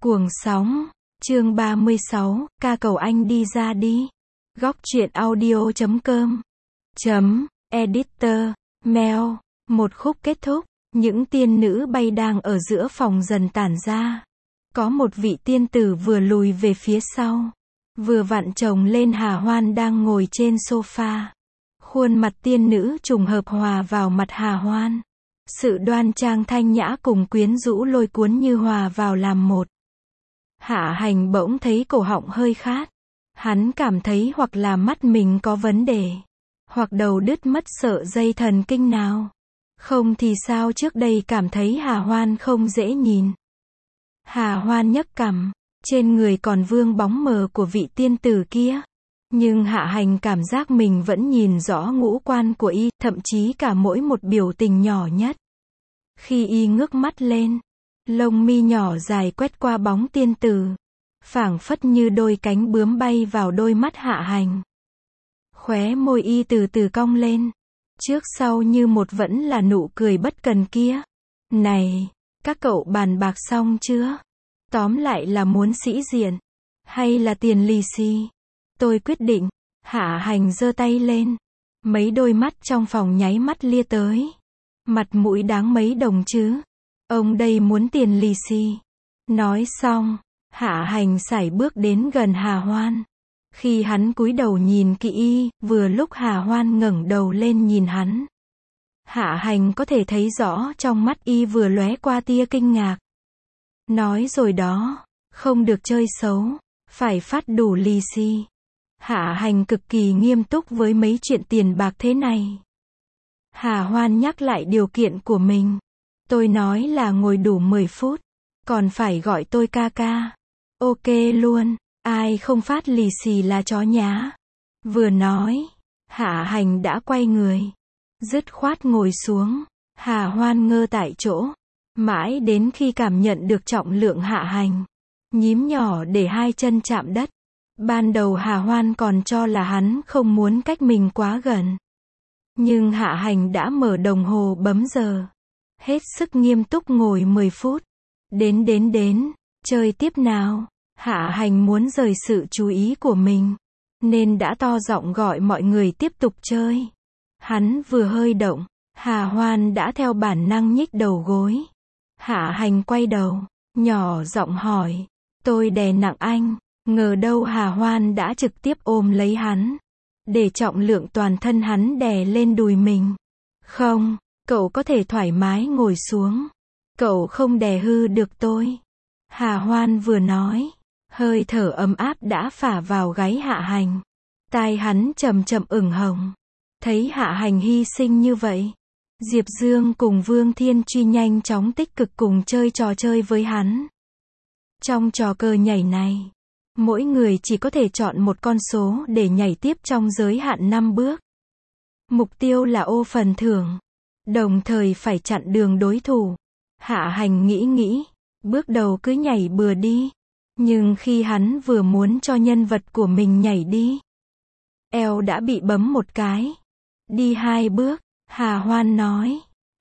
Cuồng sóng, chương 36, ca cầu anh đi ra đi. Góc truyện audio.com Editor, Mail, một khúc kết thúc, những tiên nữ bay đang ở giữa phòng dần tản ra. Có một vị tiên tử vừa lùi về phía sau, vừa vặn chồng lên Hà Hoan đang ngồi trên sofa. Khuôn mặt tiên nữ trùng hợp hòa vào mặt Hà Hoan. Sự đoan trang thanh nhã cùng quyến rũ lôi cuốn như hòa vào làm một. Hạ Hành bỗng thấy cổ họng hơi khát. Hắn cảm thấy hoặc là mắt mình có vấn đề, hoặc đầu đứt mất sợi dây thần kinh nào. Không thì sao trước đây cảm thấy Hà Hoan không dễ nhìn. Hà Hoan nhấc cằm, trên người còn vương bóng mờ của vị tiên tử kia. Nhưng Hạ Hành cảm giác mình vẫn nhìn rõ ngũ quan của y, thậm chí cả mỗi một biểu tình nhỏ nhất. Khi y ngước mắt lên, lông mi nhỏ dài quét qua bóng tiên tử, phảng phất như đôi cánh bướm bay vào đôi mắt Hạ Hành. Khóe môi y từ từ cong lên, trước sau như một vẫn là nụ cười bất cần kia. Này, các cậu bàn bạc xong chưa? Tóm lại là muốn sĩ diện, hay là tiền lì xì? Tôi quyết định. Hạ Hành giơ tay lên. Mấy đôi mắt trong phòng nháy mắt lia tới. Mặt mũi đáng mấy đồng chứ? Ông đây muốn tiền lì xì. Nói xong, Hạ Hành sải bước đến gần Hà Hoan. Khi hắn cúi đầu nhìn kỹ y, vừa lúc Hà Hoan ngẩng đầu lên nhìn hắn. Hạ Hành có thể thấy rõ trong mắt y vừa lóe qua tia kinh ngạc. Nói rồi đó, không được chơi xấu, phải phát đủ lì xì. Hạ Hành cực kỳ nghiêm túc với mấy chuyện tiền bạc thế này. Hà Hoan nhắc lại điều kiện của mình. Tôi nói là ngồi đủ 10 phút, còn phải gọi tôi ca ca. Ok luôn, ai không phát lì xì là chó nhá. Vừa nói, Hạ Hành đã quay người, dứt khoát ngồi xuống. Hà Hoan ngơ tại chỗ, mãi đến khi cảm nhận được trọng lượng Hạ Hành, nhím nhỏ để hai chân chạm đất. Ban đầu Hà Hoan còn cho là hắn không muốn cách mình quá gần. Nhưng Hạ Hành đã mở đồng hồ bấm giờ. Hết sức nghiêm túc ngồi 10 phút. Đến, chơi tiếp nào. Hạ Hành muốn rời sự chú ý của mình, nên đã to giọng gọi mọi người tiếp tục chơi. Hắn vừa hơi động, Hà Hoan đã theo bản năng nhích đầu gối. Hạ Hành quay đầu, nhỏ giọng hỏi, tôi đè nặng anh. Ngờ đâu Hà Hoan đã trực tiếp ôm lấy hắn, để trọng lượng toàn thân hắn đè lên đùi mình. Không, cậu có thể thoải mái ngồi xuống. Cậu không đè hư được tôi. Hà Hoan vừa nói, hơi thở ấm áp đã phả vào gáy Hạ Hành. Tai hắn chậm chậm ửng hồng. Thấy Hạ Hành hy sinh như vậy, Diệp Dương cùng Vương Thiên Truy nhanh chóng tích cực cùng chơi trò chơi với hắn. Trong trò cờ nhảy này, mỗi người chỉ có thể chọn một con số để nhảy tiếp trong giới hạn 5 bước. Mục tiêu là ô phần thưởng, đồng thời phải chặn đường đối thủ. Hạ Hành nghĩ, bước đầu cứ nhảy bừa đi. Nhưng khi hắn vừa muốn cho nhân vật của mình nhảy đi, eo đã bị bấm một cái. Đi 2 bước, Hà Hoan nói.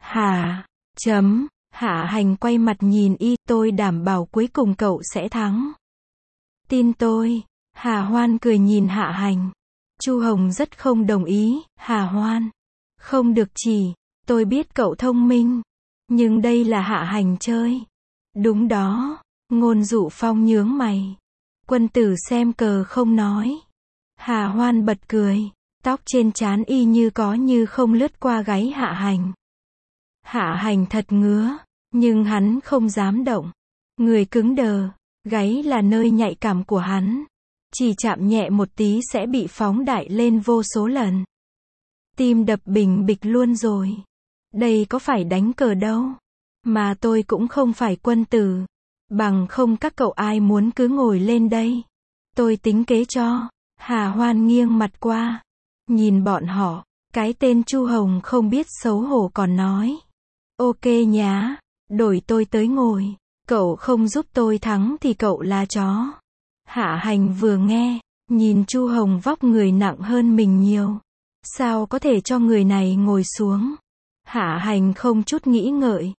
Hạ Hành quay mặt nhìn y, tôi đảm bảo cuối cùng cậu sẽ thắng. Tin tôi. Hà Hoan cười nhìn Hạ Hành. Chu Hồng rất không đồng ý. Hà Hoan, không được chỉ, tôi biết cậu thông minh, nhưng đây là Hạ Hành chơi. Đúng đó. Ngôn Dụ Phong nhướng mày. Quân tử xem cờ không nói. Hà Hoan bật cười, tóc trên trán y như có như không lướt qua gáy Hạ Hành. Hạ Hành thật ngứa, nhưng hắn không dám động. Người cứng đờ, gáy là nơi nhạy cảm của hắn. Chỉ chạm nhẹ một tí sẽ bị phóng đại lên vô số lần. Tim đập bình bịch luôn rồi. Đây có phải đánh cờ đâu. Mà tôi cũng không phải quân tử. Bằng không các cậu ai muốn cứ ngồi lên đây. Tôi tính kế cho. Hà Hoan nghiêng mặt qua, nhìn bọn họ. Cái tên Chu Hồng không biết xấu hổ còn nói. Ok nhá, đổi tôi tới ngồi. Cậu không giúp tôi thắng thì cậu là chó. Hạ Hành vừa nghe, nhìn Chu Hồng vóc người nặng hơn mình nhiều. Sao có thể cho người này ngồi xuống? Hạ Hành không chút nghĩ ngợi,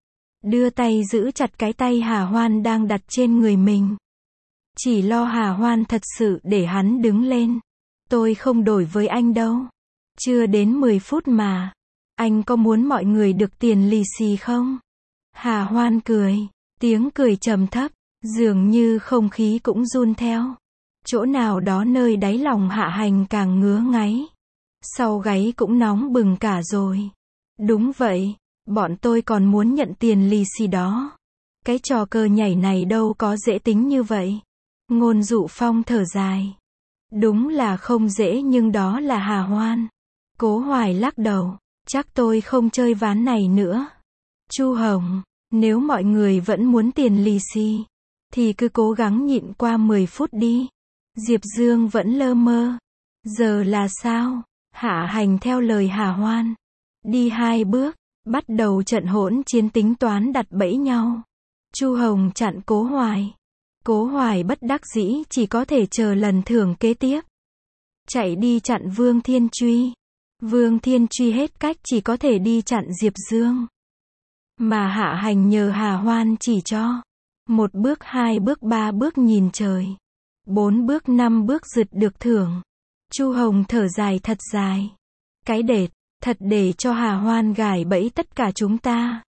đưa tay giữ chặt cái tay Hà Hoan đang đặt trên người mình. Chỉ lo Hà Hoan thật sự để hắn đứng lên. Tôi không đổi với anh đâu. Chưa đến 10 phút mà. Anh có muốn mọi người được tiền lì xì không? Hà Hoan cười. Tiếng cười trầm thấp. Dường như không khí cũng run theo. Chỗ nào đó nơi đáy lòng Hạ Hành càng ngứa ngáy. Sau gáy cũng nóng bừng cả rồi. Đúng vậy. Bọn tôi còn muốn nhận tiền lì xì đó. Cái trò cờ nhảy này đâu có dễ tính như vậy. Ngôn Dụ Phong thở dài. Đúng là không dễ nhưng đó là Hà Hoan. Cố Hoài lắc đầu. Chắc tôi không chơi ván này nữa. Chu Hồng, nếu mọi người vẫn muốn tiền lì xì, thì cứ cố gắng nhịn qua 10 phút đi. Diệp Dương vẫn lơ mơ. Giờ là sao? Hạ Hành theo lời Hà Hoan. Đi 2 bước, bắt đầu trận hỗn chiến tính toán đặt bẫy nhau. Chu Hồng chặn Cố Hoài. Cố Hoài bất đắc dĩ chỉ có thể chờ lần thưởng kế tiếp. Chạy đi chặn Vương Thiên Truy. Vương Thiên Truy hết cách chỉ có thể đi chặn Diệp Dương. Mà Hạ Hành nhờ Hà Hoan chỉ cho. 1 bước 2 bước 3 bước nhìn trời. 4 bước 5 bước rượt được thưởng. Chu Hồng thở dài thật dài. Cái đệt, thật để cho Hà Hoan gài bẫy tất cả chúng ta.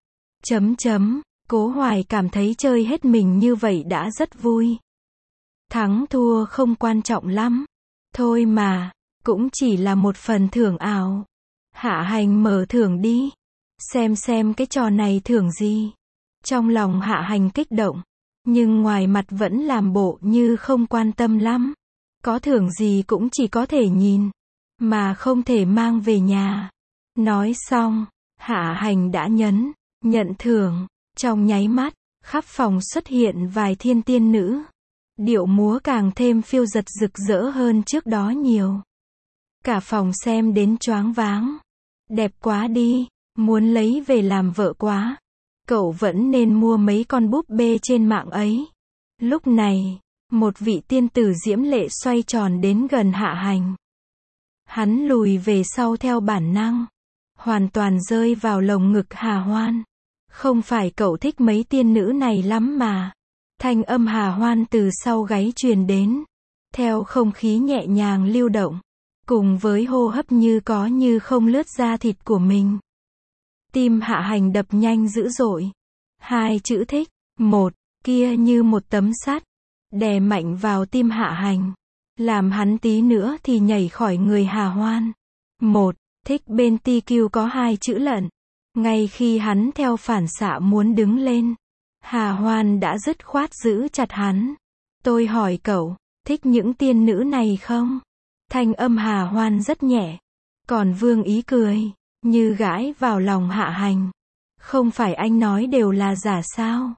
Cố Hoài cảm thấy chơi hết mình như vậy đã rất vui. Thắng thua không quan trọng lắm. Thôi mà, cũng chỉ là một phần thưởng ảo. Hạ Hành mở thưởng đi. Xem cái trò này thưởng gì. Trong lòng Hạ Hành kích động. Nhưng ngoài mặt vẫn làm bộ như không quan tâm lắm. Có thưởng gì cũng chỉ có thể nhìn. Mà không thể mang về nhà. Nói xong, Hạ Hành đã nhận thưởng. Trong nháy mắt, khắp phòng xuất hiện vài thiên tiên nữ. Điệu múa càng thêm phiêu dật rực rỡ hơn trước đó nhiều. Cả phòng xem đến choáng váng. Đẹp quá đi, muốn lấy về làm vợ quá. Cậu vẫn nên mua mấy con búp bê trên mạng ấy. Lúc này, một vị tiên tử diễm lệ xoay tròn đến gần Hạ Hành. Hắn lùi về sau theo bản năng. Hoàn toàn rơi vào lồng ngực Hà Hoan. Không phải cậu thích mấy tiên nữ này lắm mà. Thanh âm Hà Hoan từ sau gáy truyền đến. Theo không khí nhẹ nhàng lưu động. Cùng với hô hấp như có như không lướt da thịt của mình. Tim Hạ Hành đập nhanh dữ dội. 2 chữ thích. Kia như một tấm sắt. Đè mạnh vào tim Hạ Hành. Làm hắn tí nữa thì nhảy khỏi người Hà Hoan. Thích bên TQ có 2 chữ lận. Ngay khi hắn theo phản xạ muốn đứng lên, Hà Hoan đã dứt khoát giữ chặt hắn. Tôi hỏi cậu, thích những tiên nữ này không? Thanh âm Hà Hoan rất nhẹ. Còn Vương Ý cười, như gãi vào lòng Hạ Hành. Không phải anh nói đều là giả sao?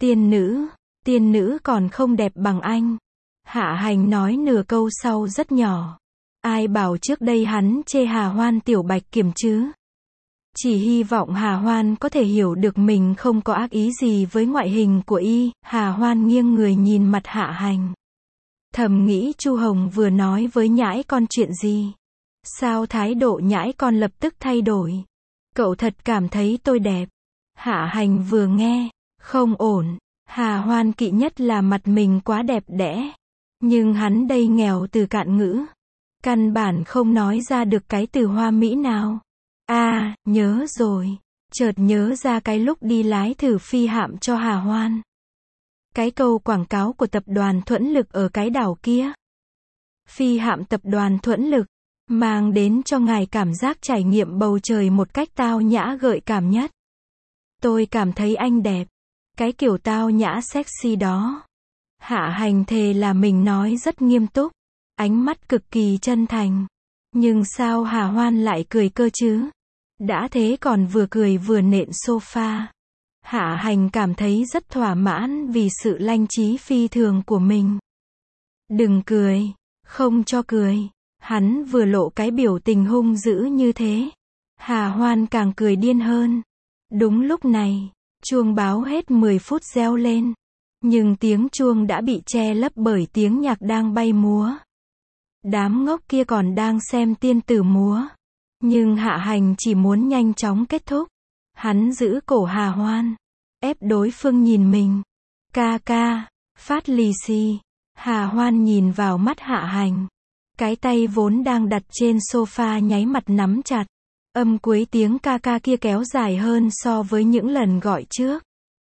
Tiên nữ còn không đẹp bằng anh. Hạ Hành nói nửa câu sau rất nhỏ. Ai bảo trước đây hắn chê Hà Hoan tiểu bạch kiểm chứ? Chỉ hy vọng Hà Hoan có thể hiểu được mình không có ác ý gì với ngoại hình của y. Hà Hoan nghiêng người nhìn mặt Hạ Hành. Thầm nghĩ Chu Hồng vừa nói với nhãi con chuyện gì? Sao thái độ nhãi con lập tức thay đổi? Cậu thật cảm thấy tôi đẹp? Hạ Hành vừa nghe, không ổn. Hà Hoan kỵ nhất là mặt mình quá đẹp đẽ. Nhưng hắn đây nghèo từ cạn ngữ. Căn bản không nói ra được cái từ hoa mỹ nào. Nhớ rồi. Chợt nhớ ra cái lúc đi lái thử phi hạm cho Hà Hoan. Cái câu quảng cáo của tập đoàn Thuẫn Lực ở cái đảo kia. Phi hạm tập đoàn Thuẫn Lực, mang đến cho ngài cảm giác trải nghiệm bầu trời một cách tao nhã gợi cảm nhất. Tôi cảm thấy anh đẹp. Cái kiểu tao nhã sexy đó. Hạ Hành thề là mình nói rất nghiêm túc. Ánh mắt cực kỳ chân thành. Nhưng sao Hà Hoan lại cười cơ chứ? Đã thế còn vừa cười vừa nện sofa. Hạ Hành cảm thấy rất thỏa mãn vì sự lanh trí phi thường của mình. Đừng cười, không cho cười. Hắn vừa lộ cái biểu tình hung dữ như thế. Hà Hoan càng cười điên hơn. Đúng lúc này, chuông báo hết 10 phút reo lên. Nhưng tiếng chuông đã bị che lấp bởi tiếng nhạc đang bay múa. Đám ngốc kia còn đang xem tiên tử múa. Nhưng Hạ Hành chỉ muốn nhanh chóng kết thúc. Hắn giữ cổ Hà Hoan. ép đối phương nhìn mình. Ca ca, phát lì xì. Hà Hoan nhìn vào mắt Hạ Hành. Cái tay vốn đang đặt trên sofa nháy mặt nắm chặt. Âm cuối tiếng ca ca kia kéo dài hơn so với những lần gọi trước.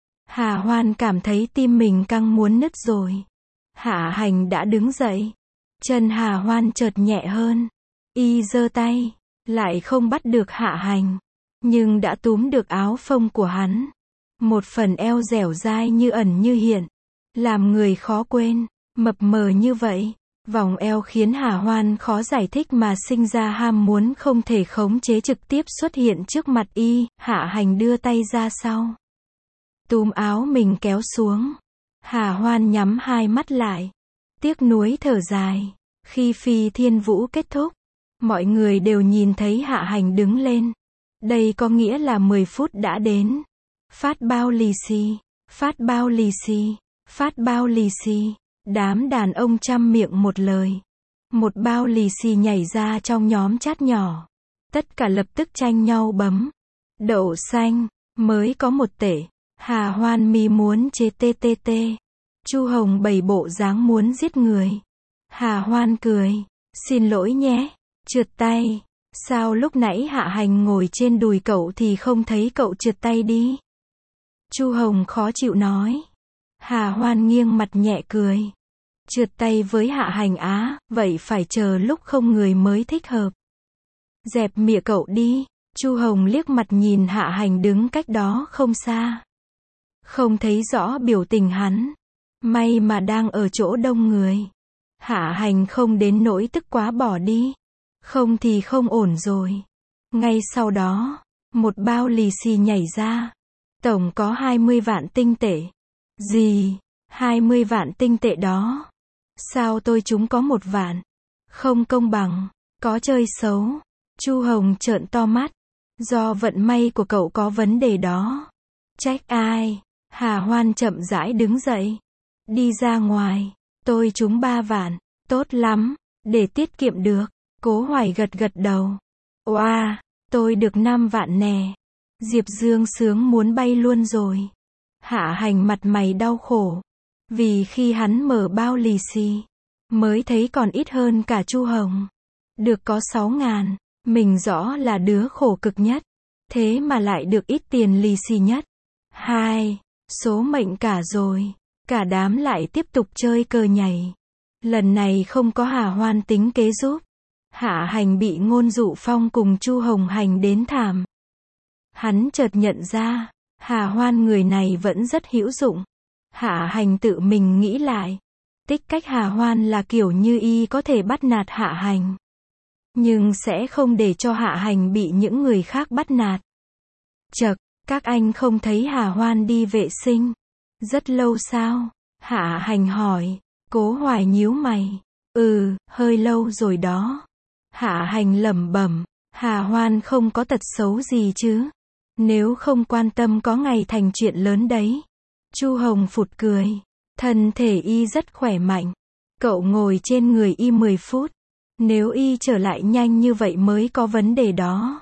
Hà Hoan cảm thấy tim mình căng muốn nứt rồi. Hạ Hành đã đứng dậy. Chân Hà Hoan chợt nhẹ hơn. Y giơ tay, lại không bắt được Hạ Hành, nhưng đã túm được áo phông của hắn. Một phần eo dẻo dai như ẩn như hiện, làm người khó quên, mập mờ như vậy. Vòng eo khiến Hà Hoan khó giải thích mà sinh ra ham muốn không thể khống chế trực tiếp xuất hiện trước mặt y. Hạ Hành đưa tay ra sau, túm áo mình kéo xuống. Hà Hoan nhắm hai mắt lại, tiếc nuối thở dài. Khi phi thiên vũ kết thúc, mọi người đều nhìn thấy Hạ Hành đứng lên. Đây có nghĩa là 10 phút đã đến. Phát bao lì xì, phát bao lì xì, phát bao lì xì. Đám đàn ông trăm miệng một lời. Một bao lì xì nhảy ra trong nhóm chat nhỏ. Tất cả lập tức tranh nhau bấm. Đậu xanh, mới có 1 tể. Hà Hoan mi muốn chế TTT. Chu Hồng bày bộ dáng muốn giết người. Hà Hoan cười. Xin lỗi nhé. Trượt tay. Sao lúc nãy Hạ Hành ngồi trên đùi cậu thì không thấy cậu trượt tay đi? Chu Hồng khó chịu nói. Hà Hoan nghiêng mặt nhẹ cười. Trượt tay với Hạ Hành á, vậy phải chờ lúc không người mới thích hợp. Dẹp mịa cậu đi. Chu Hồng liếc mặt nhìn Hạ Hành đứng cách đó không xa. Không thấy rõ biểu tình hắn. May mà đang ở chỗ đông người. Hạ Hành không đến nỗi tức quá bỏ đi. Không thì không ổn rồi. Ngay sau đó, một bao lì xì nhảy ra. Tổng có 20 vạn tinh tệ. Gì? 20 vạn tinh tệ đó? Sao tôi chúng có 1 vạn? Không công bằng. Có chơi xấu. Chu Hồng trợn to mắt. Do vận may của cậu có vấn đề đó. Trách ai? Hà Hoan chậm rãi đứng dậy. Đi ra ngoài. Tôi trúng 3 vạn. Tốt lắm. Để tiết kiệm được. Cố Hoài gật gật đầu. Oa, tôi được 5 vạn nè. Diệp Dương sướng muốn bay luôn rồi. Hạ Hành mặt mày đau khổ. Vì khi hắn mở bao lì xì, mới thấy còn ít hơn cả Chu Hồng. Được có 6.000, mình rõ là đứa khổ cực nhất. Thế mà lại được ít tiền lì xì nhất. Số mệnh cả rồi. Cả đám lại tiếp tục chơi cờ nhảy. Lần này không có Hà Hoan tính kế giúp. Hạ Hành bị Ngôn Dụ Phong cùng Chu Hồng hành đến thảm. Hắn chợt nhận ra, Hà Hoan người này vẫn rất hữu dụng. Hạ Hành tự mình nghĩ lại. Tích cách Hà Hoan là kiểu như y có thể bắt nạt Hạ Hành, nhưng sẽ không để cho Hạ Hành bị những người khác bắt nạt. Chậc, các anh không thấy Hà Hoan đi vệ sinh rất lâu sao? Hạ Hành hỏi. Cố Hoài nhíu mày. Hơi lâu rồi đó. Hạ Hành lẩm bẩm. Hà Hoan không có tật xấu gì chứ? Nếu không quan tâm có ngày thành chuyện lớn đấy. Chu Hồng phụt cười. Thân thể y rất khỏe mạnh. Cậu ngồi trên người y 10 phút. Nếu y trở lại nhanh như vậy mới có vấn đề đó.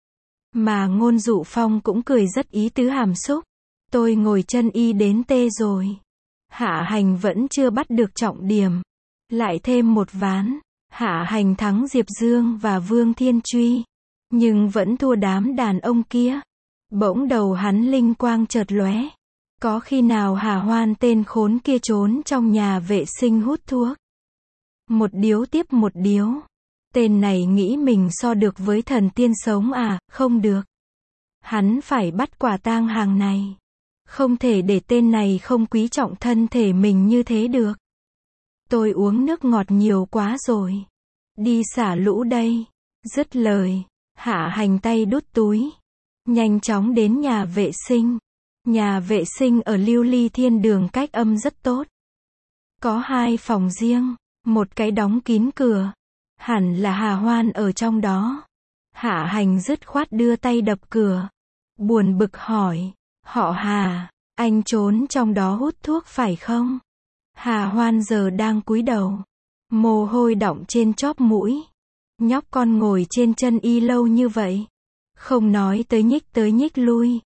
Mà Ngôn Dụ Phong cũng cười rất ý tứ hàm xúc. Tôi ngồi chân y đến tê rồi. Hạ Hành vẫn chưa bắt được trọng điểm. Lại thêm một ván. Hạ Hành thắng Diệp Dương và Vương Thiên Truy, nhưng vẫn thua đám đàn ông kia. Bỗng đầu hắn linh quang chợt lóe. Có khi nào Hà Hoan tên khốn kia trốn trong nhà vệ sinh hút thuốc? Một điếu tiếp một điếu. Tên này nghĩ mình so được với thần tiên sống à? Không được. Hắn phải bắt quả tang hàng này. Không thể để tên này không quý trọng thân thể mình như thế được. Tôi uống nước ngọt nhiều quá rồi. Đi xả lũ đây. Dứt lời, Hạ Hành tay đút túi. Nhanh chóng đến nhà vệ sinh. Nhà vệ sinh ở Lưu Ly Thiên Đường cách âm rất tốt. Có 2 phòng riêng, một cái đóng kín cửa. Hẳn là Hà Hoan ở trong đó. Hạ Hành dứt khoát đưa tay đập cửa. Buồn bực hỏi. Họ Hà, anh trốn trong đó hút thuốc phải không? Hà Hoan giờ đang cúi đầu. Mồ hôi đọng trên chóp mũi. Nhóc con ngồi trên chân y lâu như vậy. Không nói tới nhích lui.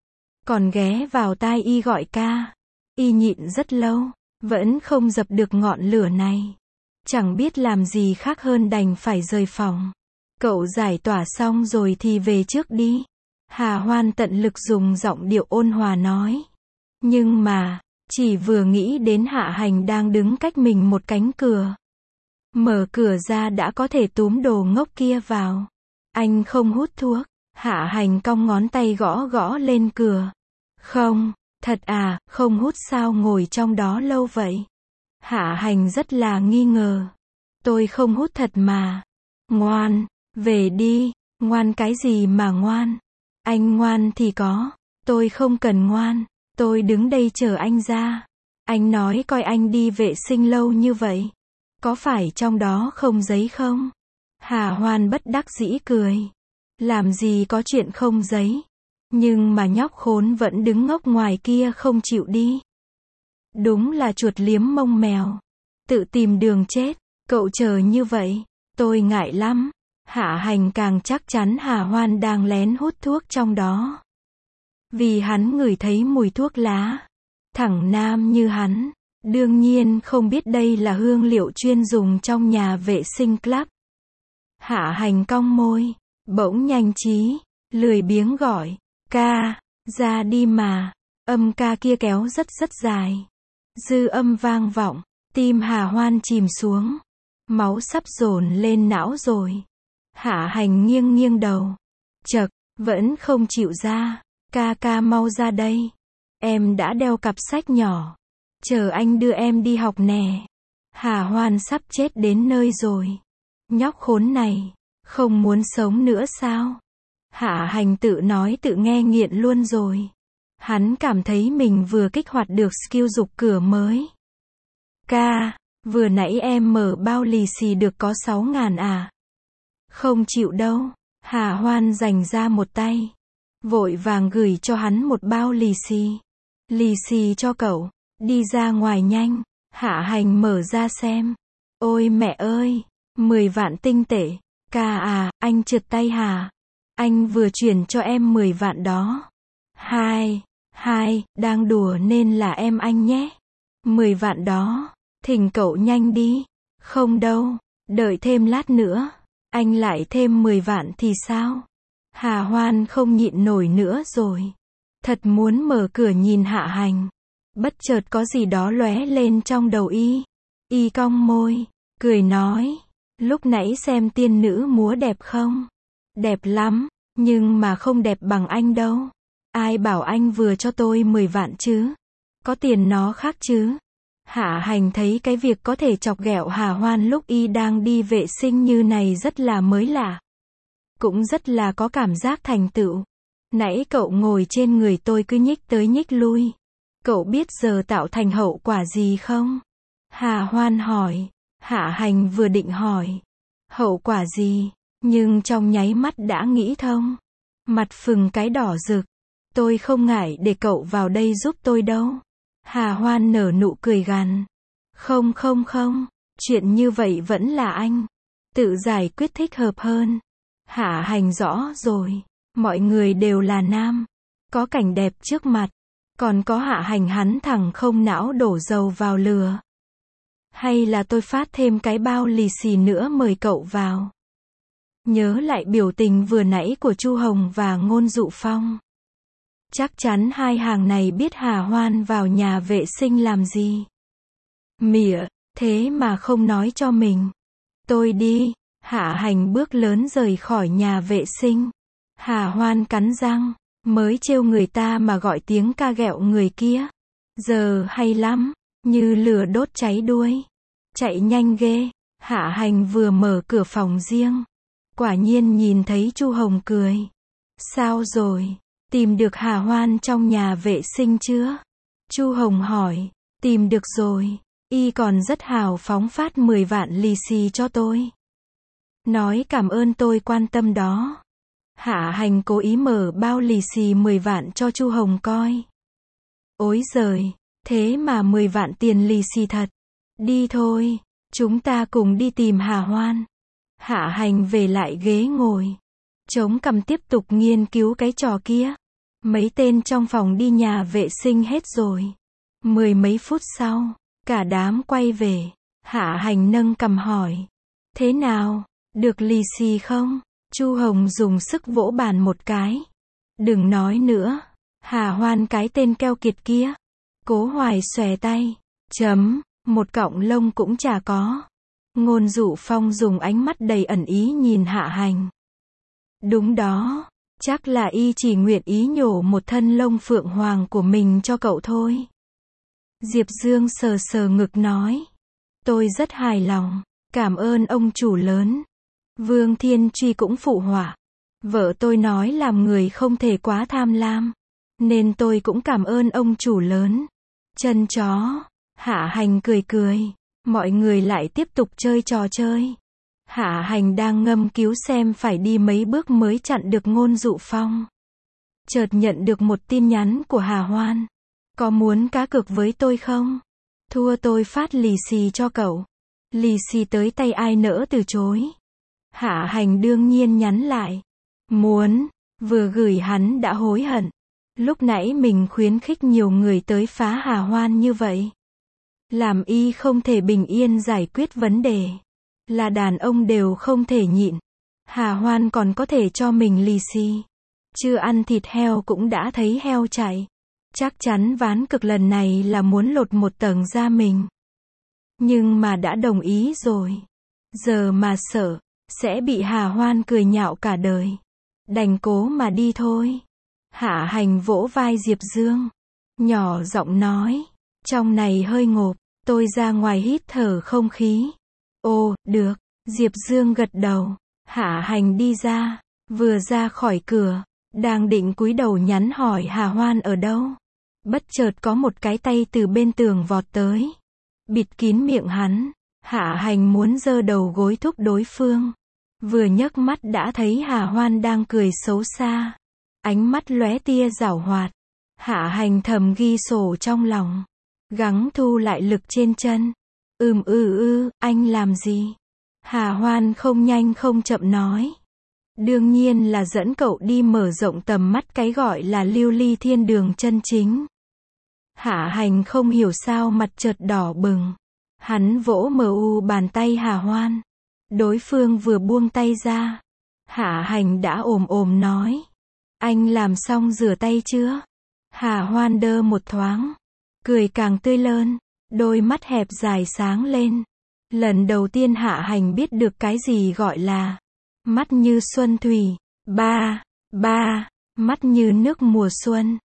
còn ghé vào tai y gọi ca. Y nhịn rất lâu, vẫn không dập được ngọn lửa này. Chẳng biết làm gì khác hơn đành phải rời phòng. Cậu giải tỏa xong rồi thì về trước đi. Hà Hoan tận lực dùng giọng điệu ôn hòa nói. Nhưng mà, chỉ vừa nghĩ đến Hạ Hành đang đứng cách mình một cánh cửa. Mở cửa ra đã có thể túm đồ ngốc kia vào. Anh không hút thuốc. Hạ Hành cong ngón tay gõ gõ lên cửa. Không, thật à, không hút sao ngồi trong đó lâu vậy? Hạ Hành rất là nghi ngờ. Tôi không hút thật mà. Ngoan, về đi. Ngoan cái gì mà ngoan? Anh ngoan thì có. Tôi không cần ngoan. Tôi đứng đây chờ anh ra. Anh nói coi anh đi vệ sinh lâu như vậy. Có phải trong đó không giấy không? Hà Hoan bất đắc dĩ cười. Làm gì có chuyện không giấy. Nhưng mà nhóc khốn vẫn đứng ngốc ngoài kia không chịu đi. Đúng là chuột liếm mông mèo. Tự tìm đường chết. Cậu chờ như vậy. Tôi ngại lắm. Hạ Hành càng chắc chắn Hà Hoan đang lén hút thuốc trong đó. Vì hắn ngửi thấy mùi thuốc lá. Thẳng nam như hắn, đương nhiên không biết đây là hương liệu chuyên dùng trong nhà vệ sinh club. Hạ Hành cong môi, bỗng nhanh trí, lười biếng gọi, ca, ra đi mà. Âm ca kia kéo rất dài. Dư âm vang vọng, tim Hà Hoan chìm xuống. Máu sắp dồn lên não rồi. Hạ Hành nghiêng nghiêng đầu. Chậc, vẫn không chịu ra. Ca mau ra đây. Em đã đeo cặp sách nhỏ. Chờ anh đưa em đi học nè. Hà Hoan sắp chết đến nơi rồi. Nhóc khốn này, không muốn sống nữa sao? Hạ Hành tự nói tự nghe nghiện luôn rồi. Hắn cảm thấy mình vừa kích hoạt được skill dục cửa mới. Ca, vừa nãy em mở bao lì xì được có 6.000 à? Không chịu đâu. Hà Hoan dành ra một tay. Vội vàng gửi cho hắn một bao lì xì. Lì xì cho cậu. Đi ra ngoài nhanh. Hạ Hành mở ra xem. Ôi mẹ ơi, 10 vạn tinh tệ. Ca à, anh trượt tay hả? Anh vừa chuyển cho em 10 vạn đó. Hai, đang đùa nên là em anh nhé. 10 vạn đó, thỉnh cậu nhanh đi. Không đâu, đợi thêm lát nữa. Anh lại thêm 10 vạn thì sao? Hà Hoan không nhịn nổi nữa rồi. Thật muốn mở cửa nhìn Hạ Hành. Bất chợt có gì đó lóe lên trong đầu y. Y cong môi, cười nói. Lúc nãy xem tiên nữ múa đẹp không? Đẹp lắm, nhưng mà không đẹp bằng anh đâu. Ai bảo anh vừa cho tôi 10 vạn chứ? Có tiền nó khác chứ? Hạ Hành thấy cái việc có thể chọc ghẹo Hà Hoan lúc y đang đi vệ sinh như này rất là mới lạ. Cũng rất là có cảm giác thành tựu. Nãy cậu ngồi trên người tôi cứ nhích tới nhích lui. Cậu biết giờ tạo thành hậu quả gì không? Hà Hoan hỏi. Hạ Hành vừa định hỏi. Hậu quả gì? Nhưng trong nháy mắt đã nghĩ thông. Mặt phừng cái đỏ rực. Tôi không ngại để cậu vào đây giúp tôi đâu. Hà Hoan nở nụ cười gằn. Không. Chuyện như vậy vẫn là anh. Tự giải quyết thích hợp hơn. Hạ Hành rõ rồi. Mọi người đều là nam. Có cảnh đẹp trước mặt. Còn có Hạ Hành hắn thẳng không não đổ dầu vào lửa. Hay là tôi phát thêm cái bao lì xì nữa mời cậu vào. Nhớ lại biểu tình vừa nãy của Chu Hồng và Ngôn Dụ Phong. Chắc chắn hai hàng này biết Hà Hoan vào nhà vệ sinh làm gì. Mỉa, thế mà không nói cho mình. Tôi đi. Hạ Hành bước lớn rời khỏi nhà vệ sinh. Hà Hoan cắn răng. Mới trêu người ta mà gọi tiếng ca ghẹo người kia. Giờ hay lắm. Như lửa đốt cháy đuôi. Chạy nhanh ghê. Hạ Hành vừa mở cửa phòng riêng. Quả nhiên nhìn thấy Chu Hồng cười. Sao rồi? Tìm được Hà Hoan trong nhà vệ sinh chưa? Chu Hồng hỏi. Tìm được rồi. Y còn rất hào phóng phát 10 vạn lì xì cho tôi. Nói cảm ơn tôi quan tâm đó. Hạ Hành cố ý mở bao lì xì 10 vạn cho Chu Hồng coi. Ối giời, thế mà 10 vạn tiền lì xì thật. Đi thôi, chúng ta cùng đi tìm Hà Hoan. Hạ Hành về lại ghế ngồi. Chống cằm tiếp tục nghiên cứu cái trò kia. Mấy tên trong phòng đi nhà vệ sinh hết rồi. 10 mấy phút sau, cả đám quay về. Hạ Hành nâng cằm hỏi. Thế nào, được lì xì không? Chu Hồng dùng sức vỗ bàn một cái. Đừng nói nữa. Hà Hoan cái tên keo kiệt kia. Cố Hoài xòe tay. Một cọng lông cũng chả có. Ngôn Dụ Phong dùng ánh mắt đầy ẩn ý nhìn Hạ Hành. Đúng đó. Chắc là y chỉ nguyện ý nhổ một thân lông phượng hoàng của mình cho cậu thôi. Diệp Dương sờ sờ ngực nói. Tôi rất hài lòng. Cảm ơn ông chủ lớn. Vương Thiên Truy cũng phụ họa. Vợ tôi nói làm người không thể quá tham lam. Nên tôi cũng cảm ơn ông chủ lớn. Chân chó. Hạ Hành cười cười. Mọi người lại tiếp tục chơi trò chơi. Hạ Hành đang ngâm cứu xem phải đi mấy bước mới chặn được Ngôn Dụ Phong. Chợt nhận được một tin nhắn của Hà Hoan. Có muốn cá cược với tôi không? Thua tôi phát lì xì cho cậu. Lì xì tới tay ai nỡ từ chối. Hạ Hành đương nhiên nhắn lại. Muốn. Vừa gửi hắn đã hối hận. Lúc nãy mình khuyến khích nhiều người tới phá Hà Hoan như vậy. Làm y không thể bình yên giải quyết vấn đề. Là đàn ông đều không thể nhịn. Hà Hoan còn có thể cho mình lì xì. Chưa ăn thịt heo cũng đã thấy heo chạy. Chắc chắn ván cực lần này là muốn lột một tầng da mình. Nhưng mà đã đồng ý rồi. Giờ mà sợ, sẽ bị Hà Hoan cười nhạo cả đời. Đành cố mà đi thôi. Hạ Hành vỗ vai Diệp Dương. Nhỏ giọng nói. Trong này hơi ngộp, tôi ra ngoài hít thở không khí. Ồ, được. Diệp Dương gật đầu. Hạ Hành đi ra. Vừa ra khỏi cửa, đang định cúi đầu nhắn hỏi Hà Hoan ở đâu. Bất chợt có một cái tay từ bên tường vọt tới. Bịt kín miệng hắn. Hạ Hành muốn giơ đầu gối thúc đối phương. Vừa nhấc mắt đã thấy Hà Hoan đang cười xấu xa. Ánh mắt lóe tia giảo hoạt. Hạ Hành thầm ghi sổ trong lòng. Gắng thu lại lực trên chân. Anh làm gì? Hà Hoan không nhanh không chậm nói. Đương nhiên là dẫn cậu đi mở rộng tầm mắt cái gọi là lưu ly thiên đường chân chính. Hạ Hành không hiểu sao mặt chợt đỏ bừng. Hắn vỗ bàn tay Hà Hoan. Đối phương vừa buông tay ra. Hạ Hành đã ồm nói. Anh làm xong rửa tay chưa? Hà Hoan đơ một thoáng. Cười càng tươi lớn. Đôi mắt hẹp dài sáng lên. Lần đầu tiên Hạ Hành biết được cái gì gọi là mắt như xuân thủy. Mắt như nước mùa xuân.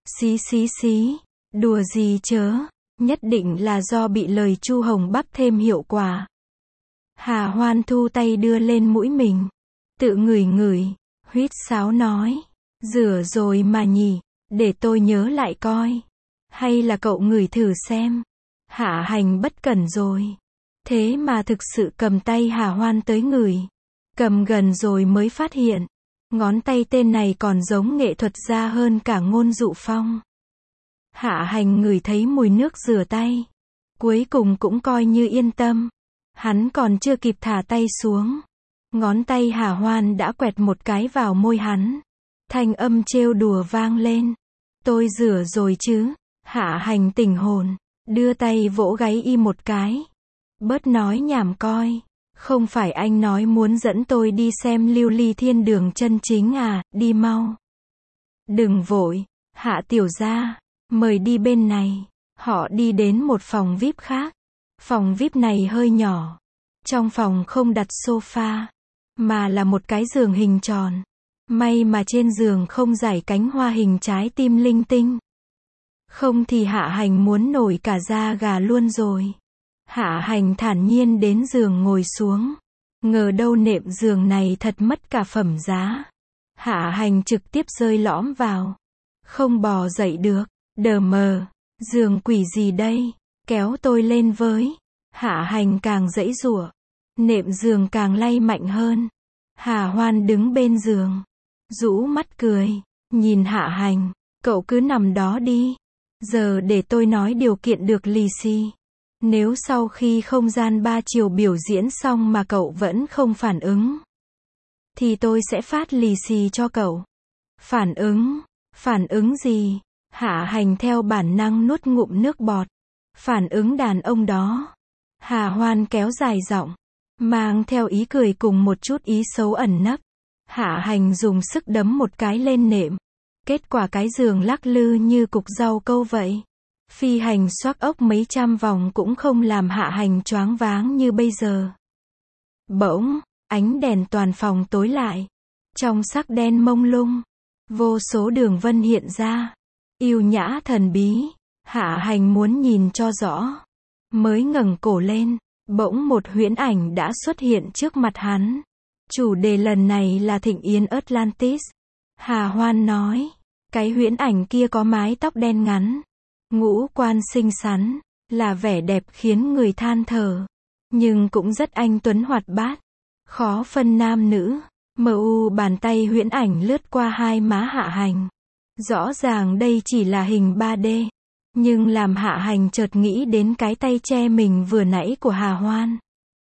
Xí. Đùa gì chớ. Nhất định là do bị lời Chu Hồng bắp thêm hiệu quả. Hà Hoan thu tay đưa lên mũi mình. Tự ngửi. Huýt sáo nói. Rửa rồi mà nhỉ. Để tôi nhớ lại coi. Hay là cậu ngửi thử xem. Hạ Hành bất cẩn rồi. Thế mà thực sự cầm tay Hà Hoan tới ngửi. Cầm gần rồi mới phát hiện. Ngón tay tên này còn giống nghệ thuật gia hơn cả Ngôn Dụ Phong. Hạ Hành ngửi thấy mùi nước rửa tay. Cuối cùng cũng coi như yên tâm. Hắn còn chưa kịp thả tay xuống. Ngón tay Hà Hoan đã quẹt một cái vào môi hắn. Thanh âm trêu đùa vang lên. Tôi rửa rồi chứ. Hạ Hành tỉnh hồn. Đưa tay vỗ gáy y một cái. Bớt nói nhảm coi. Không phải anh nói muốn dẫn tôi đi xem lưu ly thiên đường chân chính à, đi mau. Đừng vội. Hạ tiểu gia. Mời đi bên này. Họ đi đến một phòng VIP khác. Phòng VIP này hơi nhỏ. Trong phòng không đặt sofa. Mà là một cái giường hình tròn. May mà trên giường không rải cánh hoa hình trái tim linh tinh. Không thì Hạ Hành muốn nổi cả da gà luôn rồi. Hạ Hành thản nhiên đến giường ngồi xuống. Ngờ đâu nệm giường này thật mất cả phẩm giá. Hạ Hành trực tiếp rơi lõm vào. Không bò dậy được. Đờ mờ. Giường quỷ gì đây? Kéo tôi lên với. Hạ Hành càng giãy giụa. Nệm giường càng lay mạnh hơn. Hà Hoan đứng bên giường. Rũ mắt cười. Nhìn Hạ Hành. Cậu cứ nằm đó đi. Giờ để tôi nói điều kiện được lì xì. Nếu sau khi không gian 3 chiều biểu diễn xong mà cậu vẫn không phản ứng, thì tôi sẽ phát lì xì cho cậu. Phản ứng? Phản ứng gì? Hạ Hành theo bản năng nuốt ngụm nước bọt. Phản ứng đàn ông đó. Hà Hoan kéo dài giọng, mang theo ý cười cùng một chút ý xấu ẩn nấp. Hạ Hành dùng sức đấm một cái lên nệm. Kết quả cái giường lắc lư như cục rau câu vậy. Phi hành xoác ốc mấy trăm vòng cũng không làm Hạ Hành choáng váng như bây giờ. Bỗng, ánh đèn toàn phòng tối lại. Trong sắc đen mông lung, vô số đường vân hiện ra. Yêu nhã thần bí. Hạ Hành muốn nhìn cho rõ. Mới ngẩng cổ lên, bỗng một huyễn ảnh đã xuất hiện trước mặt hắn. Chủ đề lần này là thịnh yến Atlantis. Hà Hoan nói, cái huyễn ảnh kia có mái tóc đen ngắn, ngũ quan xinh xắn, là vẻ đẹp khiến người than thở. Nhưng cũng rất anh tuấn hoạt bát, khó phân nam nữ. Bàn tay huyễn ảnh lướt qua hai má Hạ Hành. Rõ ràng đây chỉ là hình 3D. Nhưng làm Hạ Hành chợt nghĩ đến cái tay che mình vừa nãy của Hà Hoan.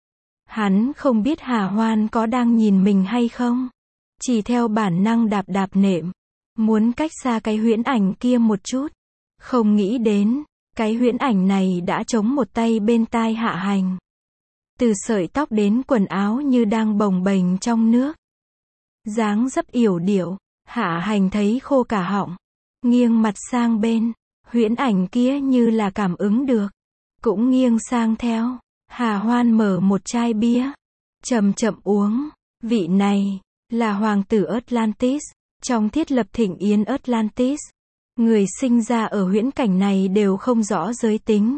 Hắn không biết Hà Hoan có đang nhìn mình hay không. Chỉ theo bản năng đạp đạp nệm. Muốn cách xa cái huyễn ảnh kia một chút. Không nghĩ đến, cái huyễn ảnh này đã chống một tay bên tai Hạ Hành. Từ sợi tóc đến quần áo như đang bồng bềnh trong nước. Dáng dấp yểu điệu, Hạ Hành thấy khô cả họng. Nghiêng mặt sang bên, huyễn ảnh kia như là cảm ứng được. Cũng nghiêng sang theo. Hà Hoan mở một chai bia. Chậm chậm uống. Vị này, là hoàng tử Atlantis. Trong thiết lập thịnh yến Atlantis. Người sinh ra ở huyễn cảnh này đều không rõ giới tính.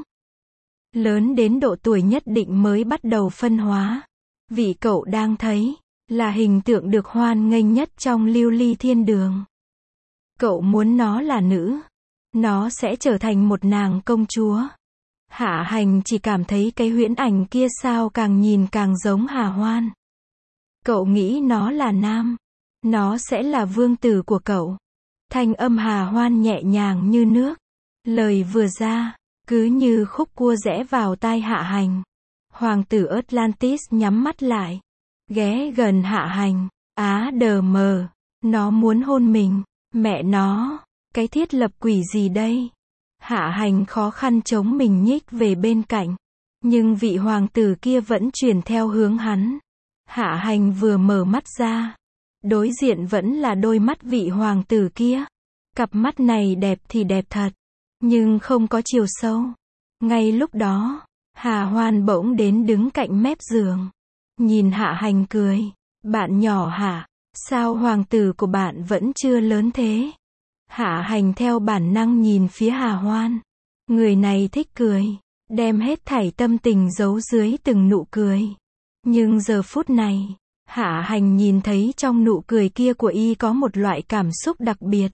Lớn đến độ tuổi nhất định mới bắt đầu phân hóa. Vị cậu đang thấy, là hình tượng được hoan nghênh nhất trong lưu ly thiên đường. Cậu muốn nó là nữ. Nó sẽ trở thành một nàng công chúa. Hạ Hành chỉ cảm thấy cái huyễn ảnh kia sao càng nhìn càng giống Hà Hoan. Cậu nghĩ nó là nam. Nó sẽ là vương tử của cậu. Thanh âm Hà Hoan nhẹ nhàng như nước. Lời vừa ra, cứ như khúc cua rẽ vào tai Hạ Hành. Hoàng tử Atlantis nhắm mắt lại. Ghé gần Hạ Hành. Đờ mờ. Nó muốn hôn mình. Mẹ nó. Cái thiết lập quỷ gì đây? Hạ Hành khó khăn chống mình nhích về bên cạnh. Nhưng vị hoàng tử kia vẫn chuyển theo hướng hắn. Hạ Hành vừa mở mắt ra. Đối diện vẫn là đôi mắt vị hoàng tử kia. Cặp mắt này đẹp thì đẹp thật. Nhưng không có chiều sâu. Ngay lúc đó, Hà Hoan bỗng đến đứng cạnh mép giường. Nhìn Hạ Hành cười. Bạn nhỏ hả? Sao hoàng tử của bạn vẫn chưa lớn thế? Hạ Hành theo bản năng nhìn phía Hà Hoan. Người này thích cười. Đem hết thảy tâm tình giấu dưới từng nụ cười. Nhưng giờ phút này, Hạ Hành nhìn thấy trong nụ cười kia của y có một loại cảm xúc đặc biệt.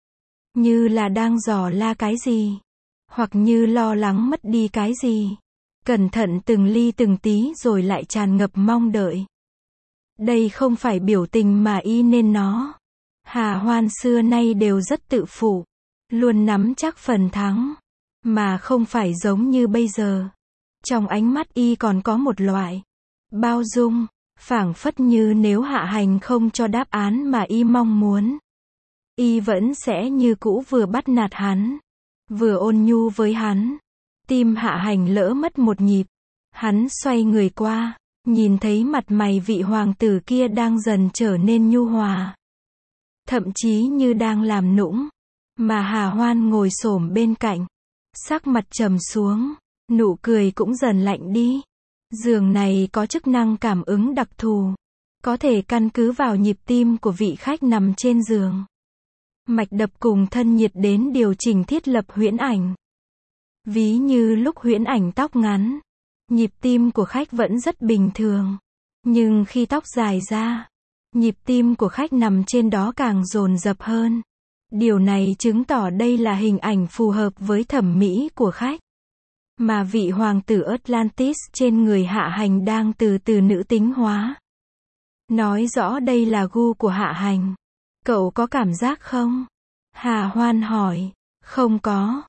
Như là đang dò la cái gì. Hoặc như lo lắng mất đi cái gì. Cẩn thận từng ly từng tí rồi lại tràn ngập mong đợi. Đây không phải biểu tình mà y nên nó. Hà Hoan xưa nay đều rất tự phụ. Luôn nắm chắc phần thắng. Mà không phải giống như bây giờ. Trong ánh mắt y còn có một loại bao dung. Phảng phất như nếu Hạ Hành không cho đáp án mà y mong muốn. Y vẫn sẽ như cũ vừa bắt nạt hắn. Vừa ôn nhu với hắn. Tim Hạ Hành lỡ mất một nhịp. Hắn xoay người qua. Nhìn thấy mặt mày vị hoàng tử kia đang dần trở nên nhu hòa. Thậm chí như đang làm nũng. Mà Hà Hoan ngồi xổm bên cạnh. Sắc mặt trầm xuống. Nụ cười cũng dần lạnh đi. Giường này có chức năng cảm ứng đặc thù. Có thể căn cứ vào nhịp tim của vị khách nằm trên giường. Mạch đập cùng thân nhiệt đến điều chỉnh thiết lập huyễn ảnh. Ví như lúc huyễn ảnh tóc ngắn. Nhịp tim của khách vẫn rất bình thường. Nhưng khi tóc dài ra, nhịp tim của khách nằm trên đó càng dồn dập hơn. Điều này chứng tỏ đây là hình ảnh phù hợp với thẩm mỹ của khách. Mà vị hoàng tử Atlantis trên người Hạ Hành đang từ từ nữ tính hóa. Nói rõ đây là gu của Hạ Hành. Cậu có cảm giác không? Hà Hoan hỏi. Không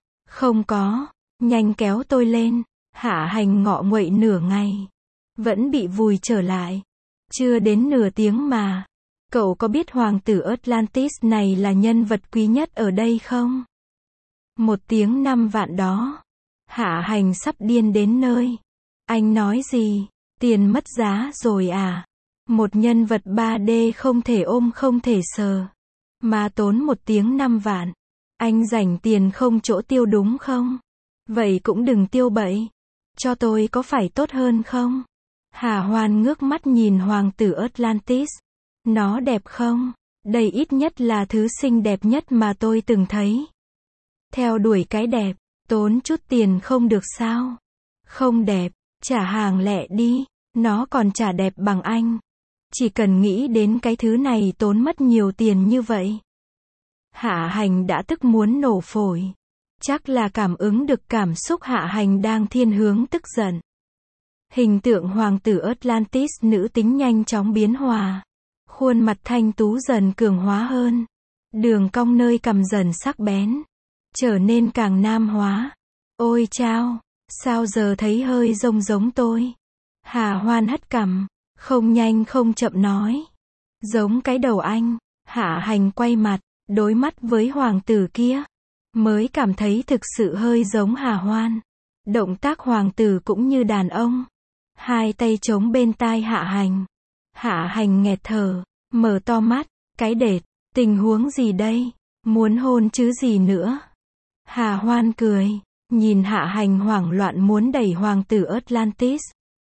có. Nhanh kéo tôi lên. Hạ Hành ngọ nguậy nửa ngày. Vẫn bị vùi trở lại. Chưa đến nửa tiếng mà. Cậu có biết hoàng tử Atlantis này là nhân vật quý nhất ở đây không? 1 tiếng 5 vạn đó. Hạ Hành sắp điên đến nơi. Anh nói gì? Tiền mất giá rồi à? Một nhân vật 3D không thể ôm không thể sờ. Mà tốn 1 tiếng 5 vạn. Anh rảnh tiền không chỗ tiêu đúng không? Vậy cũng đừng tiêu bậy. Cho tôi có phải tốt hơn không? Hà Hoan ngước mắt nhìn hoàng tử Atlantis. Nó đẹp không? Đây ít nhất là thứ xinh đẹp nhất mà tôi từng thấy. Theo đuổi cái đẹp, tốn chút tiền không được sao? Không đẹp, trả hàng lẹ đi, nó còn chả đẹp bằng anh. Chỉ cần nghĩ đến cái thứ này tốn mất nhiều tiền như vậy. Hạ Hành đã tức muốn nổ phổi. Chắc là cảm ứng được cảm xúc Hạ Hành đang thiên hướng tức giận. Hình tượng hoàng tử Atlantis nữ tính nhanh chóng biến hòa. Khuôn mặt thanh tú dần cường hóa hơn. Đường cong nơi cằm dần sắc bén. Trở nên càng nam hóa. Ôi chao, sao giờ thấy hơi giống tôi. Hà Hoan hất cằm, không nhanh không chậm nói. Giống cái đầu anh. Hạ Hành quay mặt, đối mắt với hoàng tử kia. Mới cảm thấy thực sự hơi giống Hà Hoan. Động tác hoàng tử cũng như đàn ông. Hai tay chống bên tai Hạ Hành. Hạ Hành nghẹt thở, mở to mắt, cái đệt, tình huống gì đây, muốn hôn chứ gì nữa. Hà Hoan cười, nhìn Hạ Hành hoảng loạn muốn đẩy hoàng tử Atlantis.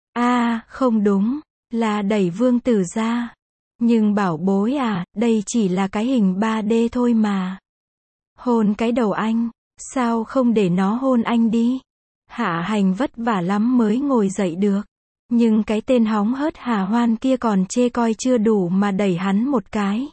Không đúng, là đẩy vương tử ra. Nhưng bảo bối à, đây chỉ là cái hình 3D thôi mà. Hôn cái đầu anh, sao không để nó hôn anh đi. Hạ Hành vất vả lắm mới ngồi dậy được. Nhưng cái tên hóng hớt Hà Hoan kia còn chê coi chưa đủ mà đẩy hắn một cái.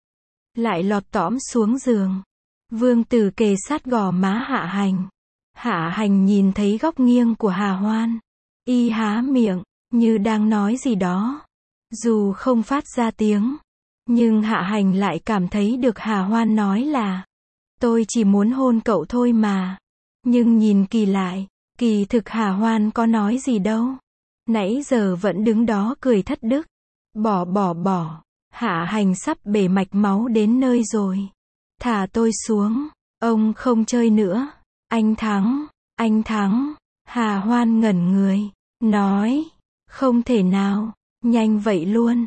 Lại lọt tõm xuống giường. Vương tử kề sát gò má Hạ Hành. Hạ Hành nhìn thấy góc nghiêng của Hà Hoan. Y há miệng, như đang nói gì đó. Dù không phát ra tiếng. Nhưng Hạ Hành lại cảm thấy được Hà Hoan nói là tôi chỉ muốn hôn cậu thôi mà. Nhưng nhìn kỳ lại, kỳ thực Hà Hoan có nói gì đâu. Nãy giờ vẫn đứng đó cười thất đức. Bỏ. Hạ Hành sắp bể mạch máu đến nơi rồi. Thả tôi xuống. Ông không chơi nữa. Anh thắng. Hà Hoan ngẩn người. Nói. Không thể nào. Nhanh vậy luôn.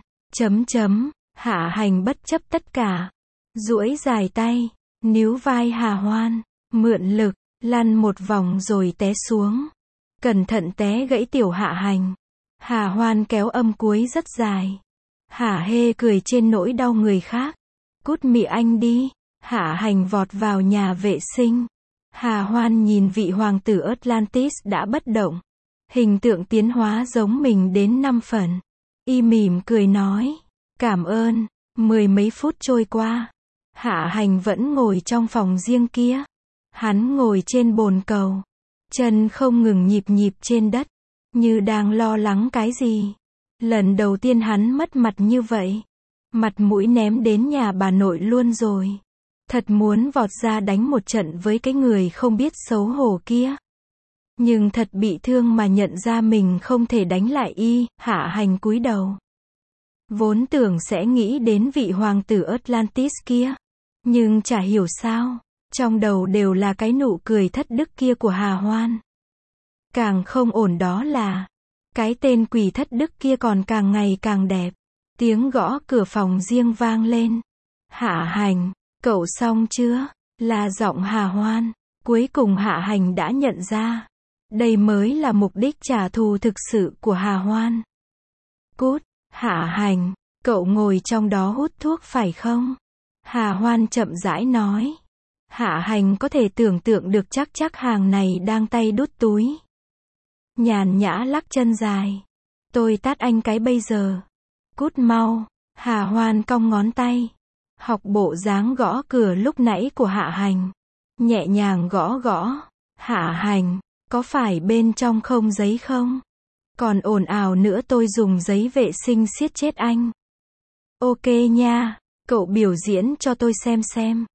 Hạ Hành bất chấp tất cả. Duỗi dài tay. Níu vai Hà Hoan. Mượn lực. Lăn một vòng rồi té xuống. Cẩn thận té gãy tiểu Hạ Hành. Hà Hoan kéo âm cuối rất dài. Hả hê cười trên nỗi đau người khác. Cút mị anh đi. Hạ Hành vọt vào nhà vệ sinh. Hà Hoan nhìn vị hoàng tử Atlantis đã bất động. Hình tượng tiến hóa giống mình đến 5 phần. Y mỉm cười nói. Cảm ơn. 10 mấy phút trôi qua. Hạ Hành vẫn ngồi trong phòng riêng kia. Hắn ngồi trên bồn cầu. Chân không ngừng nhịp trên đất. Như đang lo lắng cái gì. Lần đầu tiên hắn mất mặt như vậy. Mặt mũi ném đến nhà bà nội luôn rồi. Thật muốn vọt ra đánh một trận với cái người không biết xấu hổ kia. Nhưng thật bị thương mà nhận ra mình không thể đánh lại y. Hạ Hành cúi đầu. Vốn tưởng sẽ nghĩ đến vị hoàng tử Atlantis kia. Nhưng chả hiểu sao. Trong đầu đều là cái nụ cười thất đức kia của Hà Hoan. Càng không ổn đó là cái tên quỷ thất đức kia còn càng ngày càng đẹp. Tiếng gõ cửa phòng riêng vang lên. Hạ Hành, cậu xong chưa? Là giọng Hà Hoan. Cuối cùng Hạ Hành đã nhận ra. Đây mới là mục đích trả thù thực sự của Hà Hoan. Cút, Hạ Hành, cậu ngồi trong đó hút thuốc phải không? Hà Hoan chậm rãi nói. Hạ Hành có thể tưởng tượng được chắc hàng này đang tay đút túi. Nhàn nhã lắc chân dài. Tôi tát anh cái bây giờ. Cút mau. Hà Hoan cong ngón tay. Học bộ dáng gõ cửa lúc nãy của Hạ Hành. Nhẹ nhàng gõ. Hạ Hành, có phải bên trong không giấy không? Còn ồn ào nữa tôi dùng giấy vệ sinh siết chết anh. Ok nha, cậu biểu diễn cho tôi xem.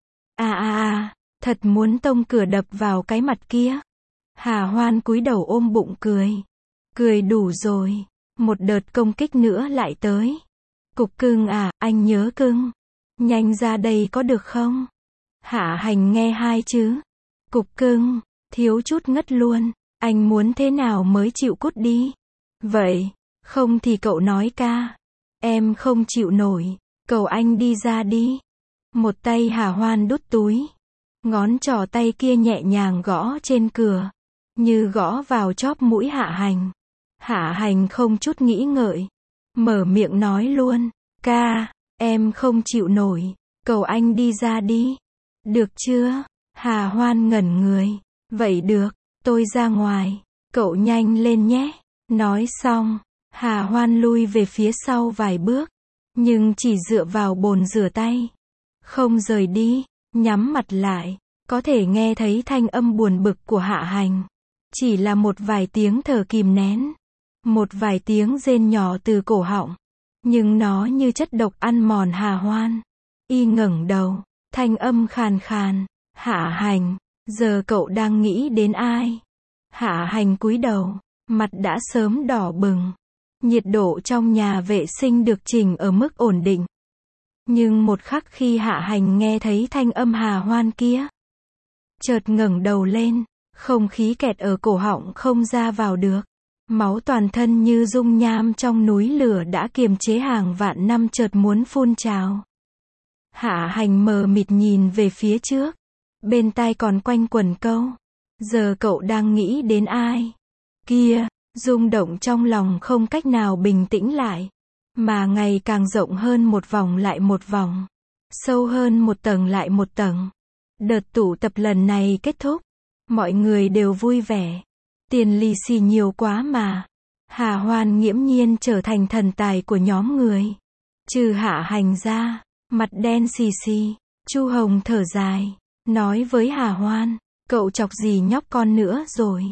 Thật muốn tông cửa đập vào cái mặt kia. Hà Hoan cúi đầu ôm bụng cười. Cười đủ rồi. Một đợt công kích nữa lại tới. Cục cưng à, anh nhớ cưng. Nhanh ra đây có được không? Hạ Hành nghe hai chữ cục cưng, thiếu chút ngất luôn. Anh muốn thế nào mới chịu cút đi? Vậy, không thì cậu nói ca. Em không chịu nổi, cầu anh đi ra đi. Một tay Hà Hoan đút túi. Ngón trỏ tay kia nhẹ nhàng gõ trên cửa. Như gõ vào chóp mũi Hạ Hành. Hạ Hành không chút nghĩ ngợi. Mở miệng nói luôn. Ca, em không chịu nổi. Cầu anh đi ra đi. Được chưa? Hà Hoan ngẩn người. Vậy được, tôi ra ngoài. Cậu nhanh lên nhé. Nói xong, Hà Hoan lui về phía sau vài bước. Nhưng chỉ dựa vào bồn rửa tay. Không rời đi, nhắm mặt lại. Có thể nghe thấy thanh âm buồn bực của Hạ Hành. Chỉ là một vài tiếng thở kìm nén. Một vài tiếng rên nhỏ từ cổ họng. Nhưng nó như chất độc ăn mòn Hà Hoan. Y ngẩng đầu, thanh âm khàn khàn. Hạ Hành, giờ cậu đang nghĩ đến ai? Hạ Hành cúi đầu, mặt đã sớm đỏ bừng. Nhiệt độ trong nhà vệ sinh được chỉnh ở mức ổn định. Nhưng một khắc khi Hạ Hành nghe thấy thanh âm Hà Hoan kia, chợt ngẩng đầu lên, không khí kẹt ở cổ họng không ra vào được. Máu toàn thân như dung nham trong núi lửa đã kiềm chế hàng vạn năm chợt muốn phun trào. Hạ Hành mờ mịt nhìn về phía trước. Bên tai còn quanh quẩn câu. Giờ cậu đang nghĩ đến ai? Kia, rung động trong lòng không cách nào bình tĩnh lại. Mà ngày càng rộng hơn một vòng lại một vòng. Sâu hơn một tầng lại một tầng. Đợt tụ tập lần này kết thúc. Mọi người đều vui vẻ. Tiền lì xì nhiều quá mà. Hà Hoan nghiễm nhiên trở thành thần tài của nhóm người. Trừ Hạ Hành ra, mặt đen xì xì. Chu Hồng thở dài, nói với Hà Hoan, cậu chọc gì nhóc con nữa rồi?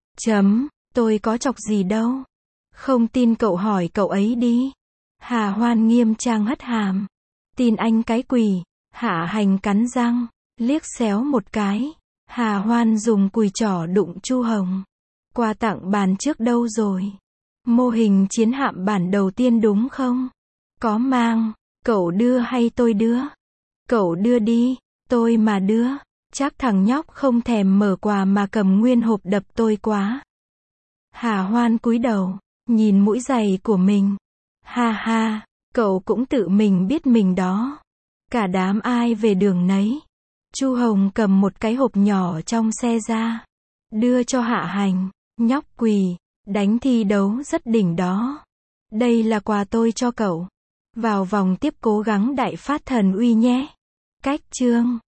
Tôi có chọc gì đâu. Không tin cậu hỏi cậu ấy đi. Hà Hoan nghiêm trang hất hàm. Tin anh cái quỷ. Hạ Hành cắn răng, liếc xéo một cái. Hà Hoan dùng cùi trỏ đụng Chu Hồng. Quà tặng bàn trước đâu rồi? Mô hình chiến hạm bản đầu tiên đúng không? Có mang, cậu đưa hay tôi đưa? Cậu đưa đi, tôi mà đưa. Chắc thằng nhóc không thèm mở quà mà cầm nguyên hộp đập tôi quá. Hà Hoan cúi đầu, nhìn mũi giày của mình. Ha ha, cậu cũng tự mình biết mình đó. Cả đám ai về đường nấy. Chu Hồng cầm một cái hộp nhỏ trong xe ra. Đưa cho Hạ Hành. Nhóc quỳ, đánh thi đấu rất đỉnh đó. Đây là quà tôi cho cậu. Vào vòng tiếp cố gắng đại phát thần uy nhé. Cách chương